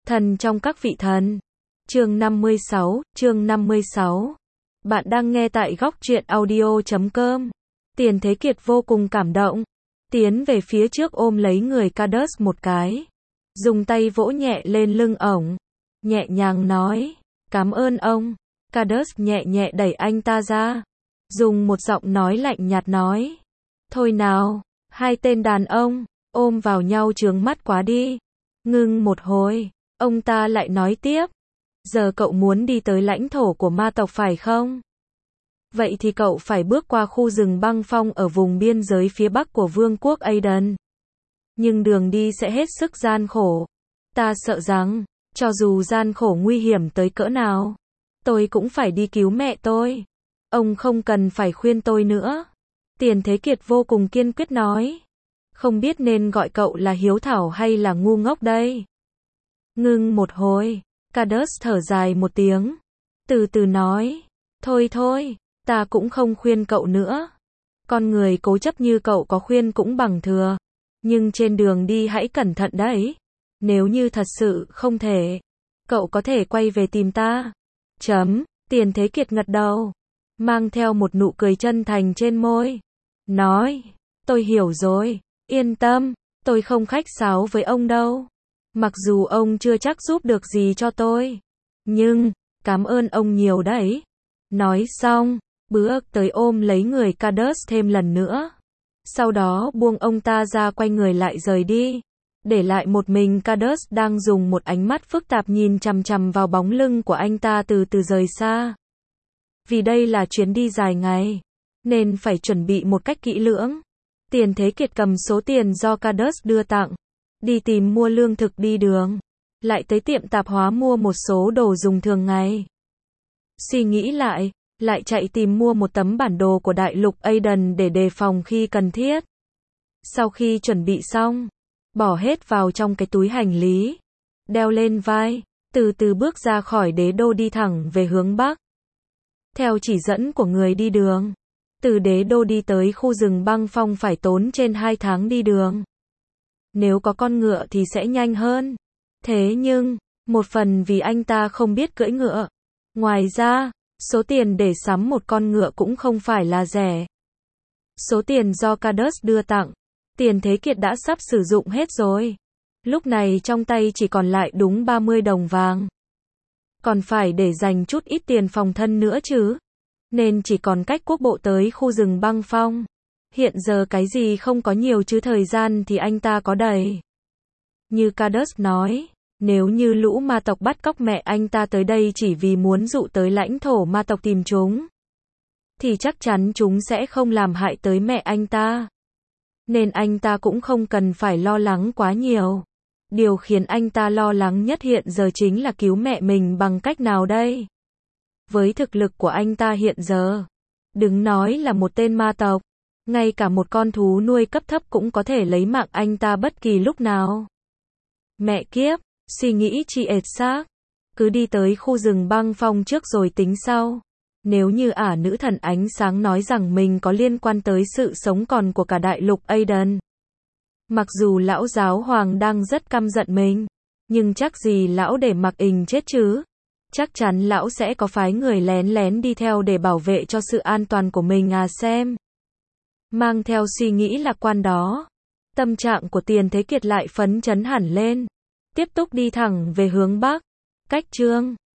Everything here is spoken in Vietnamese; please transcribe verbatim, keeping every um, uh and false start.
Thần trong các vị thần. Chương năm mươi sáu, chương năm mươi sáu. Bạn đang nghe tại góc truyện audio chấm com. Tiền Thế Kiệt vô cùng cảm động, tiến về phía trước ôm lấy người Carlos một cái, dùng tay vỗ nhẹ lên lưng ổng, nhẹ nhàng nói, cảm ơn ông. Carlos nhẹ nhẹ đẩy anh ta ra, dùng một giọng nói lạnh nhạt nói, thôi nào, hai tên đàn ông, ôm vào nhau trướng mắt quá đi. Ngưng một hồi, ông ta lại nói tiếp, giờ cậu muốn đi tới lãnh thổ của ma tộc phải không? Vậy thì cậu phải bước qua khu rừng băng phong ở vùng biên giới phía bắc của vương quốc Aiden. Nhưng đường đi sẽ hết sức gian khổ. Ta sợ rằng, cho dù gian khổ nguy hiểm tới cỡ nào, tôi cũng phải đi cứu mẹ tôi. Ông không cần phải khuyên tôi nữa. Tiền Thế Kiệt vô cùng kiên quyết nói. Không biết nên gọi cậu là hiếu thảo hay là ngu ngốc đây? Ngưng một hồi, Carlos thở dài một tiếng, từ từ nói, thôi thôi, ta cũng không khuyên cậu nữa. Con người cố chấp như cậu có khuyên cũng bằng thừa. Nhưng trên đường đi hãy cẩn thận đấy. Nếu như thật sự không thể, cậu có thể quay về tìm ta. Chấm, Tiền Thế Kiệt gật đầu, mang theo một nụ cười chân thành trên môi. Nói, tôi hiểu rồi, yên tâm, tôi không khách sáo với ông đâu. Mặc dù ông chưa chắc giúp được gì cho tôi, nhưng, cảm ơn ông nhiều đấy. Nói xong, bước tới ôm lấy người Carlos thêm lần nữa. Sau đó buông ông ta ra quay người lại rời đi. Để lại một mình Carlos đang dùng một ánh mắt phức tạp nhìn chằm chằm vào bóng lưng của anh ta từ từ rời xa. Vì đây là chuyến đi dài ngày, nên phải chuẩn bị một cách kỹ lưỡng. Tiền Thế Kiệt cầm số tiền do Carlos đưa tặng, đi tìm mua lương thực đi đường, lại tới tiệm tạp hóa mua một số đồ dùng thường ngày. Suy nghĩ lại, lại chạy tìm mua một tấm bản đồ của đại lục Aiden để đề phòng khi cần thiết. Sau khi chuẩn bị xong, bỏ hết vào trong cái túi hành lý, đeo lên vai, từ từ bước ra khỏi đế đô đi thẳng về hướng bắc. Theo chỉ dẫn của người đi đường, từ đế đô đi tới khu rừng băng phong phải tốn trên hai tháng đi đường. Nếu có con ngựa thì sẽ nhanh hơn. Thế nhưng, một phần vì anh ta không biết cưỡi ngựa. Ngoài ra, số tiền để sắm một con ngựa cũng không phải là rẻ. Số tiền do Carlos đưa tặng, Tiền Thế Kiệt đã sắp sử dụng hết rồi. Lúc này trong tay chỉ còn lại đúng ba mươi đồng vàng. Còn phải để dành chút ít tiền phòng thân nữa chứ. Nên chỉ còn cách quốc bộ tới khu rừng băng phong. Hiện giờ cái gì không có nhiều chứ thời gian thì anh ta có đầy. Như Carlos nói, nếu như lũ ma tộc bắt cóc mẹ anh ta tới đây chỉ vì muốn dụ tới lãnh thổ ma tộc tìm chúng, thì chắc chắn chúng sẽ không làm hại tới mẹ anh ta. Nên anh ta cũng không cần phải lo lắng quá nhiều. Điều khiến anh ta lo lắng nhất hiện giờ chính là cứu mẹ mình bằng cách nào đây? Với thực lực của anh ta hiện giờ, đừng nói là một tên ma tộc, ngay cả một con thú nuôi cấp thấp cũng có thể lấy mạng anh ta bất kỳ lúc nào. Mẹ kiếp, suy nghĩ chi ệt xác. Cứ đi tới khu rừng băng phong trước rồi tính sau. Nếu như ả nữ thần ánh sáng nói rằng mình có liên quan tới sự sống còn của cả đại lục Aiden. Mặc dù lão giáo hoàng đang rất căm giận mình, nhưng chắc gì lão để mặc ình chết chứ. Chắc chắn lão sẽ có phái người lén lén đi theo để bảo vệ cho sự an toàn của mình à xem. Mang theo suy nghĩ lạc quan đó, tâm trạng của Tiền Thế Kiệt lại phấn chấn hẳn lên. Tiếp tục đi thẳng về hướng bắc. Cách chương